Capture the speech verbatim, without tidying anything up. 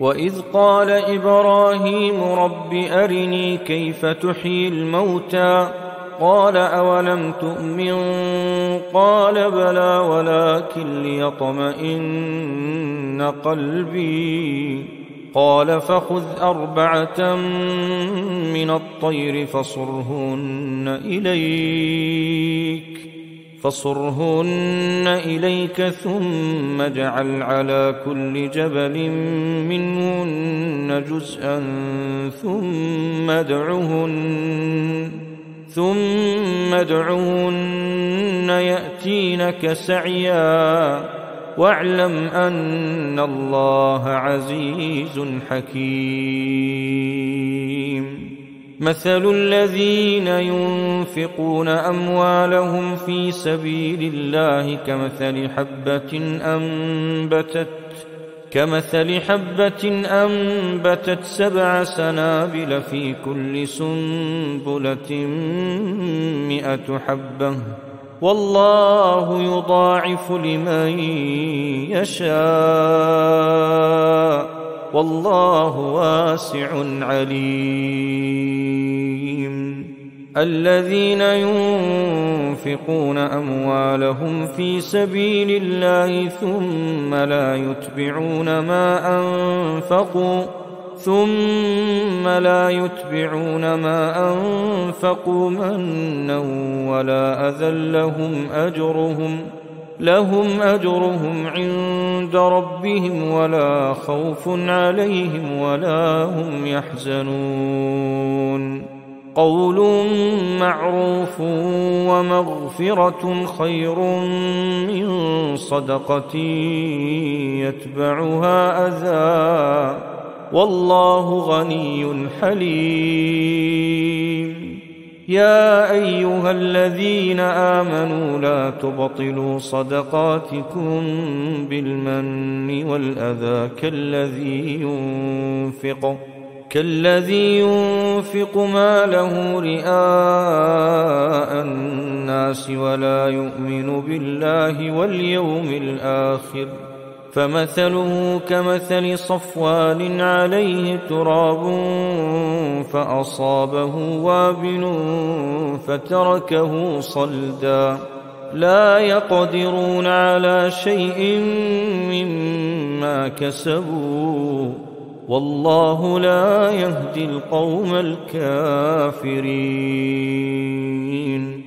وإذ قال إبراهيم رب أرني كيف تحيي الموتى قال أولم تؤمن قال بلى ولكن ليطمئن قلبي قال فخذ أربعة من الطير فصرهن إليك فصرهن إليك ثم اجعل على كل جبل منهن جزءا ثم ادعهن ثم ادعهن يأتينك سعيا واعلم أن الله عزيز حكيم مثل الذين ينفقون أموالهم في سبيل الله كمثل حبة أنبتت كمثل حبة أنبتت سبع سنابل في كل سنبلة مئة حبة والله يضاعف لمن يشاء والله واسع عليم الذين ينفقون أموالهم في سبيل الله ثم لا يتبعون ما أنفقوا ثم لا يتبعون ما أنفقوا منا ولا أذى لهم أجرهم لهم أجرهم عند ربهم ولا خوف عليهم ولا هم يحزنون قول معروف ومغفرة خير من صدقة يتبعها أذى والله غني حليم يا أيها الذين آمنوا لا تبطلوا صدقاتكم بالمن والأذى كالذي ينفق كالذي ينفق ماله رئاء الناس ولا يؤمن بالله واليوم الآخر فمثله كمثل صفوان عليه تراب فأصابه وابل فتركه صلدا لا يقدرون على شيء مما كسبوا والله لا يهدي القوم الكافرين